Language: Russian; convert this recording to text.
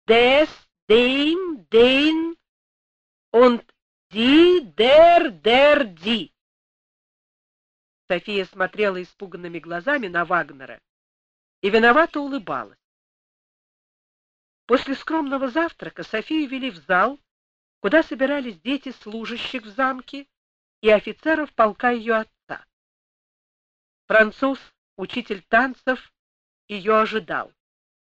des, den, den und die, der, die. София смотрела испуганными глазами на Вагнера и виновато улыбалась. После скромного завтрака Софию вели в зал, куда собирались дети служащих в замке и офицеров полка ее отца. Француз, учитель танцев, ее ожидал.